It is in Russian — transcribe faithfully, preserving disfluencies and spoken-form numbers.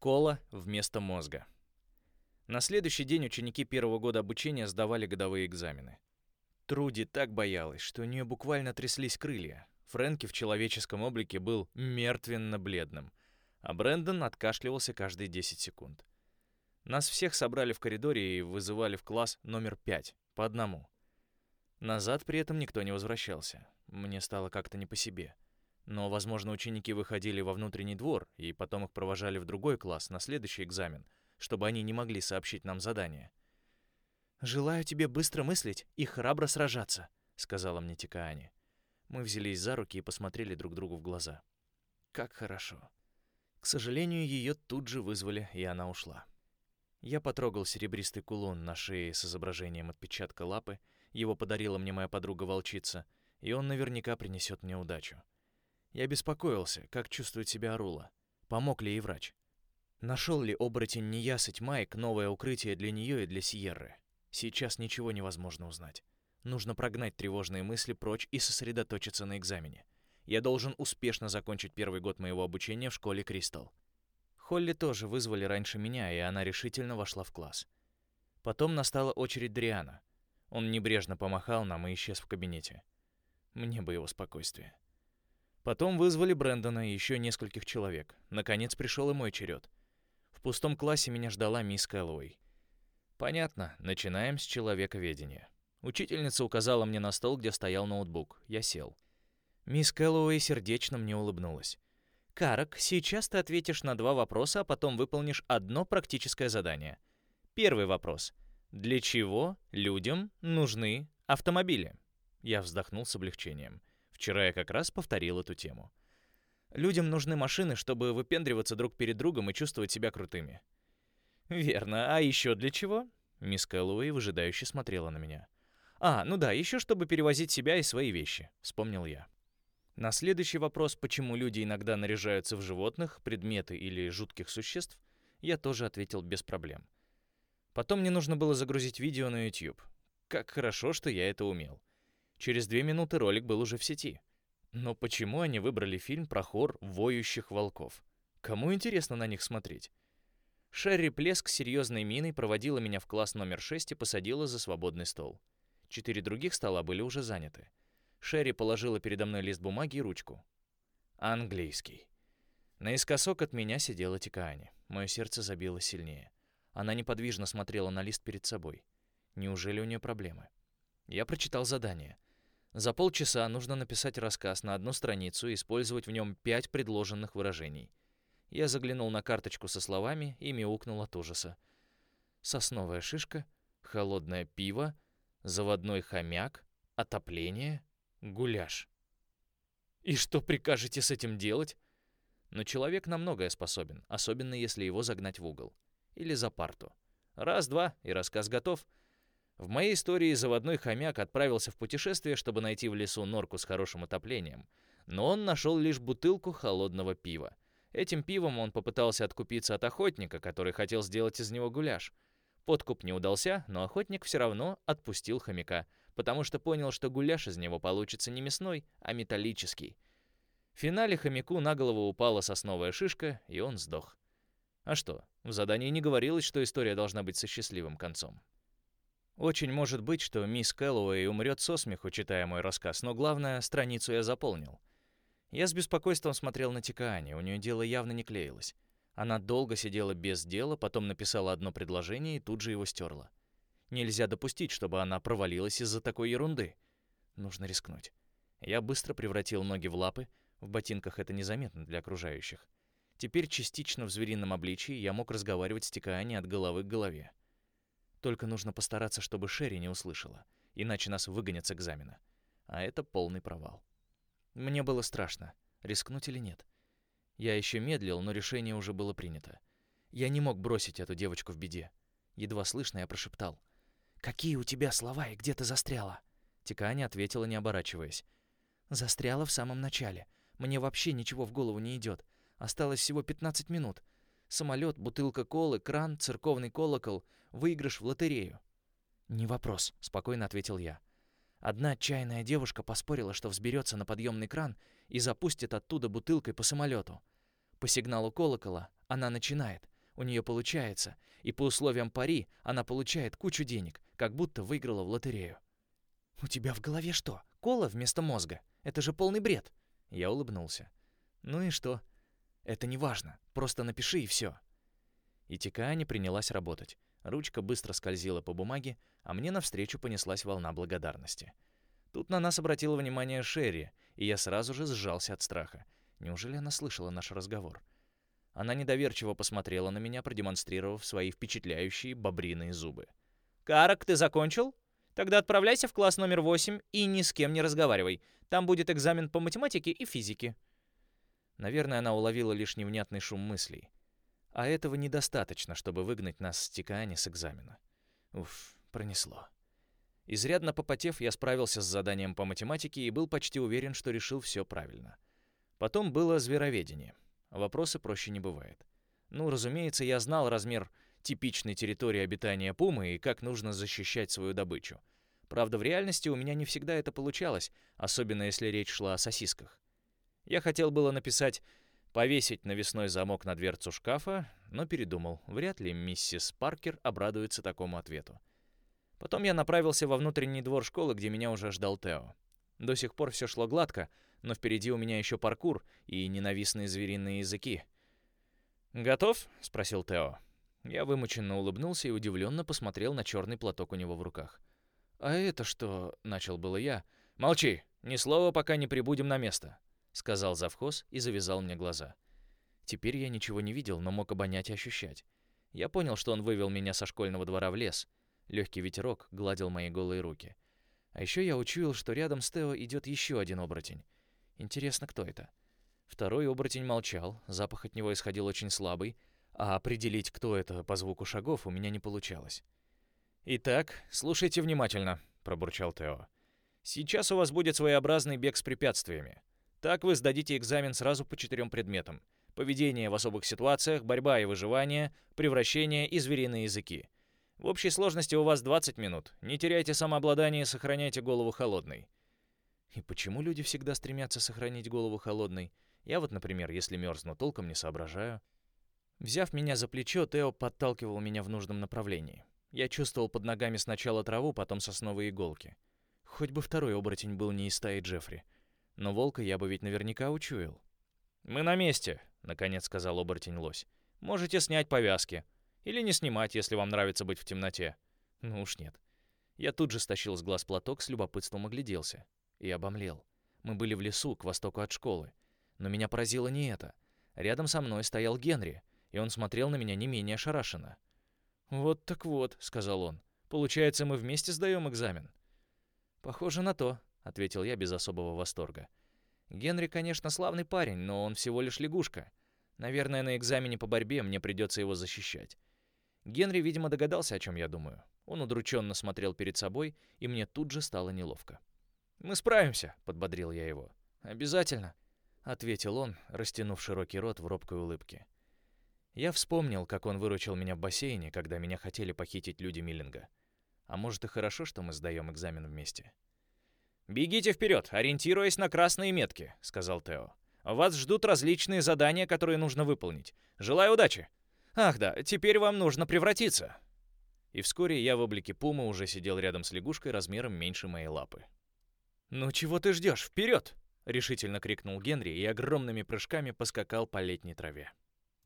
Кола вместо мозга. На следующий день ученики первого года обучения сдавали годовые экзамены. Труди так боялась, что у нее буквально тряслись крылья. Фрэнки в человеческом облике был мертвенно-бледным, а Брэндон откашливался каждые десять секунд. Нас всех собрали в коридоре и вызывали в класс номер пять, по одному. Назад при этом никто не возвращался. Мне стало как-то не по себе. Но, возможно, ученики выходили во внутренний двор, и потом их провожали в другой класс на следующий экзамен, чтобы они не могли сообщить нам задание. «Желаю тебе быстро мыслить и храбро сражаться», — сказала мне Тикаани. Мы взялись за руки и посмотрели друг другу в глаза. Как хорошо. К сожалению, ее тут же вызвали, и она ушла. Я потрогал серебристый кулон на шее с изображением отпечатка лапы, его подарила мне моя подруга-волчица, и он наверняка принесет мне удачу. Я беспокоился, как чувствует себя Арула. Помог ли ей врач? Нашел ли оборотень неясыть Майк новое укрытие для нее и для Сьерры? Сейчас ничего невозможно узнать. Нужно прогнать тревожные мысли прочь и сосредоточиться на экзамене. Я должен успешно закончить первый год моего обучения в школе Кристал. Холли тоже вызвали раньше меня, и она решительно вошла в класс. Потом настала очередь Дриана. Он небрежно помахал нам и исчез в кабинете. Мне бы его спокойствие. Потом вызвали Брэндона и еще нескольких человек. Наконец пришел и мой черед. В пустом классе меня ждала мисс Кэллоуэй. Понятно, начинаем с человековедения. Учительница указала мне на стол, где стоял ноутбук. Я сел. Мисс Кэллоуэй сердечно мне улыбнулась. «Карак, сейчас ты ответишь на два вопроса, а потом выполнишь одно практическое задание. Первый вопрос. Для чего людям нужны автомобили?» Я вздохнул с облегчением. Вчера я как раз повторил эту тему. Людям нужны машины, чтобы выпендриваться друг перед другом и чувствовать себя крутыми. Верно. А еще для чего? Мисс Кэллоуэй выжидающе смотрела на меня. А, ну да, еще чтобы перевозить себя и свои вещи, вспомнил я. На следующий вопрос, почему люди иногда наряжаются в животных, предметы или жутких существ, я тоже ответил без проблем. Потом мне нужно было загрузить видео на YouTube. Как хорошо, что я это умел. Через две минуты ролик был уже в сети. Но почему они выбрали фильм про хор воющих волков? Кому интересно на них смотреть? Шерри Плеск с серьезной миной проводила меня в класс номер шесть и посадила за свободный стол. Четыре других стола были уже заняты. Шерри положила передо мной лист бумаги и ручку. Английский. Наискосок от меня сидела Тикаани. Мое сердце забилось сильнее. Она неподвижно смотрела на лист перед собой. Неужели у нее проблемы? Я прочитал задание. За полчаса нужно написать рассказ на одну страницу и использовать в нем пять предложенных выражений. Я заглянул на карточку со словами и мяукнул от ужаса. Сосновая шишка, холодное пиво, заводной хомяк, отопление, гуляш. И что прикажете с этим делать? Но человек на многое способен, особенно если его загнать в угол. Или за парту. Раз-два, и рассказ готов. В моей истории заводной хомяк отправился в путешествие, чтобы найти в лесу норку с хорошим отоплением. Но он нашел лишь бутылку холодного пива. Этим пивом он попытался откупиться от охотника, который хотел сделать из него гуляш. Подкуп не удался, но охотник все равно отпустил хомяка, потому что понял, что гуляш из него получится не мясной, а металлический. В финале хомяку на голову упала сосновая шишка, и он сдох. А что, в задании не говорилось, что история должна быть со счастливым концом. Очень может быть, что мисс Кэллоуэй умрет со смеху, читая мой рассказ, но главное, страницу я заполнил. Я с беспокойством смотрел на Тикаани, у нее дело явно не клеилось. Она долго сидела без дела, потом написала одно предложение и тут же его стерла. Нельзя допустить, чтобы она провалилась из-за такой ерунды. Нужно рискнуть. Я быстро превратил ноги в лапы, в ботинках это незаметно для окружающих. Теперь частично в зверином обличии я мог разговаривать с Тикаани от головы к голове. Только нужно постараться, чтобы Шерри не услышала, иначе нас выгонят с экзамена. А это полный провал. Мне было страшно, рискнуть или нет. Я еще медлил, но решение уже было принято. Я не мог бросить эту девочку в беде. Едва слышно я прошептал. «Какие у тебя слова и где ты застряла?» Тикаани ответила, не оборачиваясь. «Застряла в самом начале. Мне вообще ничего в голову не идет. Осталось всего пятнадцать минут. Самолет, бутылка колы, кран, церковный колокол, выигрыш в лотерею». «Не вопрос», — спокойно ответил я. Одна отчаянная девушка поспорила, что взберется на подъемный кран и запустит оттуда бутылкой по самолету. По сигналу колокола она начинает, У нее получается, и по условиям пари она получает кучу денег, как будто выиграла в лотерею. «У тебя в голове что, кола вместо мозга? Это же полный бред!» Я улыбнулся. «Ну и что? Это не важно, просто напиши и все». И Тикаани принялась работать. Ручка быстро скользила по бумаге, а мне навстречу понеслась волна благодарности. Тут на нас обратила внимание Шерри, и я сразу же сжался от страха. Неужели она слышала наш разговор? Она недоверчиво посмотрела на меня, продемонстрировав свои впечатляющие бобриные зубы. «Карак, ты закончил? Тогда отправляйся в класс номер восемь и ни с кем не разговаривай. Там будет экзамен по математике и физике». Наверное, она уловила лишь невнятный шум мыслей. А этого недостаточно, чтобы выгнать нас с Тикаани с экзамена. Уф, пронесло. Изрядно попотев, я справился с заданием по математике и был почти уверен, что решил все правильно. Потом было звероведение. Вопросы проще не бывает. Ну, разумеется, я знал размер типичной территории обитания пумы и как нужно защищать свою добычу. Правда, в реальности у меня не всегда это получалось, особенно если речь шла о сосисках. Я хотел было написать «повесить навесной замок на дверцу шкафа», но передумал. Вряд ли миссис Паркер обрадуется такому ответу. Потом я направился во внутренний двор школы, где меня уже ждал Тео. До сих пор все шло гладко, но впереди у меня еще паркур и ненавистные звериные языки. «Готов?» — спросил Тео. Я вымученно улыбнулся и удивленно посмотрел на черный платок у него в руках. «А это что?» — начал было я. «Молчи! Ни слова, пока не прибудем на место», — сказал завхоз и завязал мне глаза. Теперь я ничего не видел, но мог обонять и ощущать. Я понял, что он вывел меня со школьного двора в лес. Легкий ветерок гладил мои голые руки. А еще я учуял, что рядом с Тео идет еще один оборотень. Интересно, кто это? Второй оборотень молчал, запах от него исходил очень слабый, а определить, кто это по звуку шагов, у меня не получалось. «Итак, слушайте внимательно», — пробурчал Тео. «Сейчас у вас будет своеобразный бег с препятствиями. Так вы сдадите экзамен сразу по четырем предметам. Поведение в особых ситуациях, борьба и выживание, превращение и звериные языки. В общей сложности у вас двадцать минут. Не теряйте самообладание и сохраняйте голову холодной». И почему люди всегда стремятся сохранить голову холодной? Я вот, например, если мерзну, толком не соображаю. Взяв меня за плечо, Тео подталкивал меня в нужном направлении. Я чувствовал под ногами сначала траву, потом сосновые иголки. Хоть бы второй оборотень был не из стаи Джеффри. Но волка я бы ведь наверняка учуял. «Мы на месте», — наконец сказал оборотень-лось. «Можете снять повязки. Или не снимать, если вам нравится быть в темноте». Ну уж нет. Я тут же стащил с глаз платок, с любопытством огляделся. И обомлел. Мы были в лесу, к востоку от школы. Но меня поразило не это. Рядом со мной стоял Генри, и он смотрел на меня не менее ошарашенно. «Вот так вот», — сказал он. «Получается, мы вместе сдаем экзамен?» «Похоже на то», — ответил я без особого восторга. «Генри, конечно, славный парень, но он всего лишь лягушка. Наверное, на экзамене по борьбе мне придется его защищать». Генри, видимо, догадался, о чем я думаю. Он удрученно смотрел перед собой, и мне тут же стало неловко. «Мы справимся», — подбодрил я его. «Обязательно», — ответил он, растянув широкий рот в робкой улыбке. Я вспомнил, как он выручил меня в бассейне, когда меня хотели похитить люди Миллинга. А может и хорошо, что мы сдаем экзамен вместе. «Бегите вперед, ориентируясь на красные метки», — сказал Тео. «Вас ждут различные задания, которые нужно выполнить. Желаю удачи! Ах да, теперь вам нужно превратиться!» И вскоре я в облике пумы уже сидел рядом с лягушкой размером меньше моей лапы. «Ну чего ты ждешь? Вперед!» — решительно крикнул Генри и огромными прыжками поскакал по летней траве.